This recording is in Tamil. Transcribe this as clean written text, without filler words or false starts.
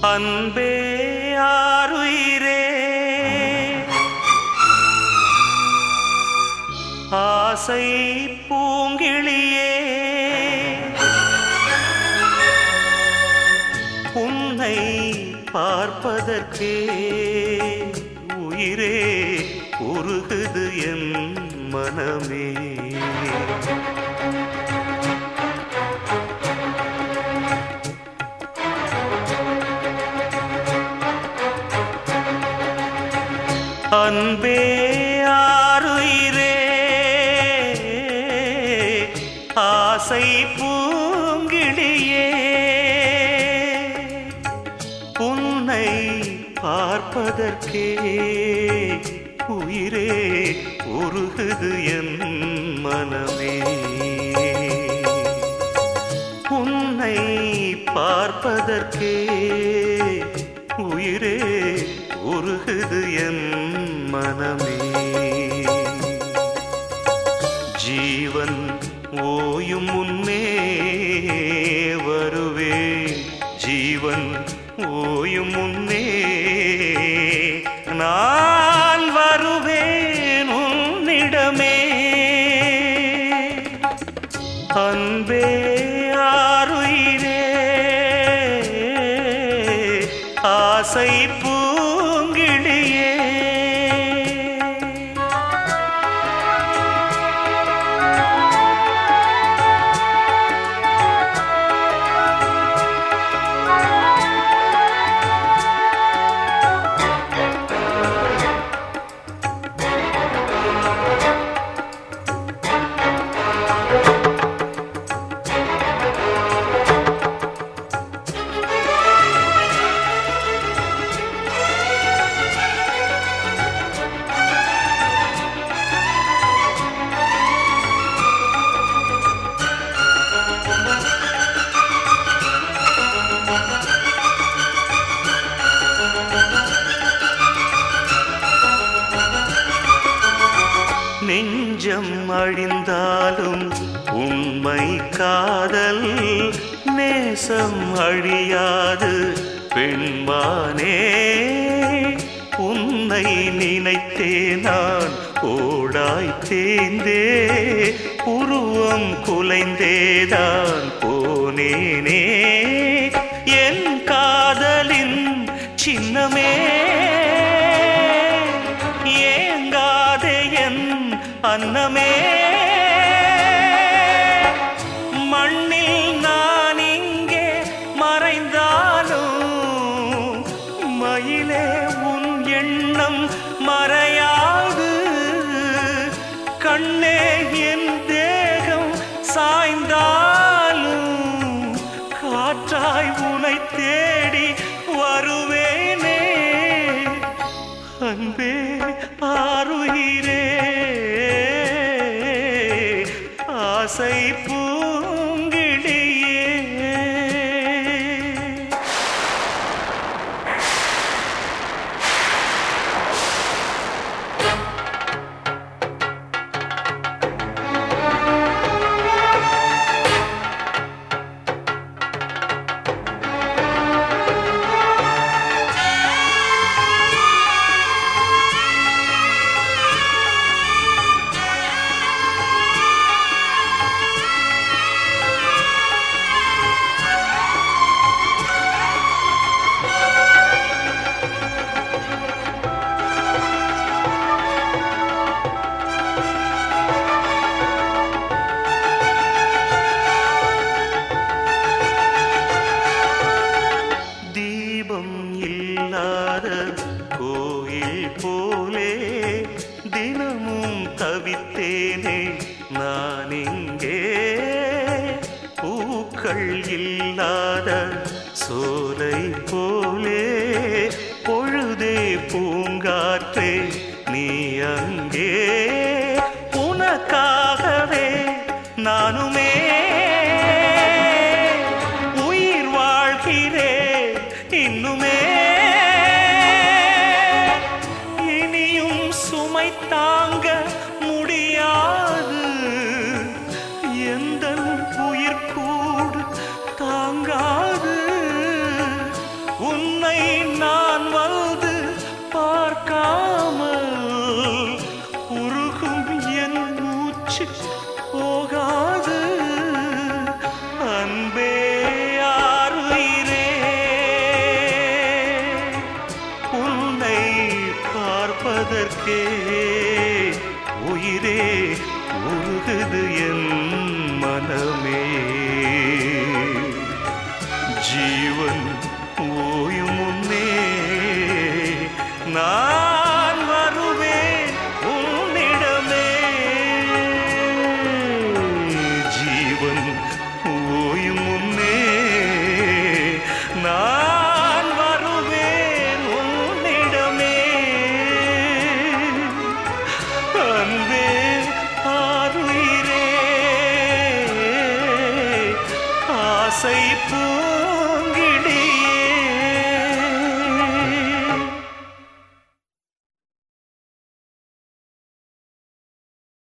அன்பே ஆருயிரே ஆசை பூங்கிளியே உன்னை பார்ப்பதற்கே உயிரே உருகுது என் மனமே. அன்பே ஆருயிரே ஆசை பூங்கிளியே உன்னை பார்ப்பதற்கே உயிரே உருகுது என் மனமே. உன்னை பார்ப்பதற்கே உயிரே உருகுது என் மனமே. ஜீவன் ஓயும் முன்னே வருவேன், ஜீவன் ஓயும் முன்னே நான் வருவேன் உன்னிடமே. அன்பே ஆருயிரே ஆசை பூங்கிளியே நெஞ்சம் அழிந்தாலும் உண்மை காதல் நேசம் அழியாது பெண்மானே. உன்னை நினைத்தே நான் ஓடாய் தேய்ந்தே உருவம் குலைந்தேதான் போனேனே. என் காதலின் சின்னமே அன்னமே. மண்ணில் நான் இங்கே மறைந்தாலும் மயிலே உன் எண்ணம் மறையாது. கண்ணே என் தேகம் சாய்ந்தாலும் காற்றாய் உனை தேடி வருவேனே. அன்பே ஆருயிரே ஆசை பூங்கிளியே கோயில் போலே தினமும் தவித்தேனே நான் இங்கே. பூக்கள் இல்லாத சோலை போலே பொழுதே பூங்காற்றே நீ அங்கே. உனக்காகவே நானுமே உயிர் வாழ்கிறேன் இன்னுமே. தாங்க முடியாது எந்த உயிர் கூட தாங்காது. உன்னை நான் வந்து பார்க்காமல் உருகும் என் மூச்சு போகாது. அன்பே ஆருயிரே, உன்னை பார்ப்பதற்கே உயிரே உருகுது என் மனமே. ஜீவன் ஓயும் முன்னே நான்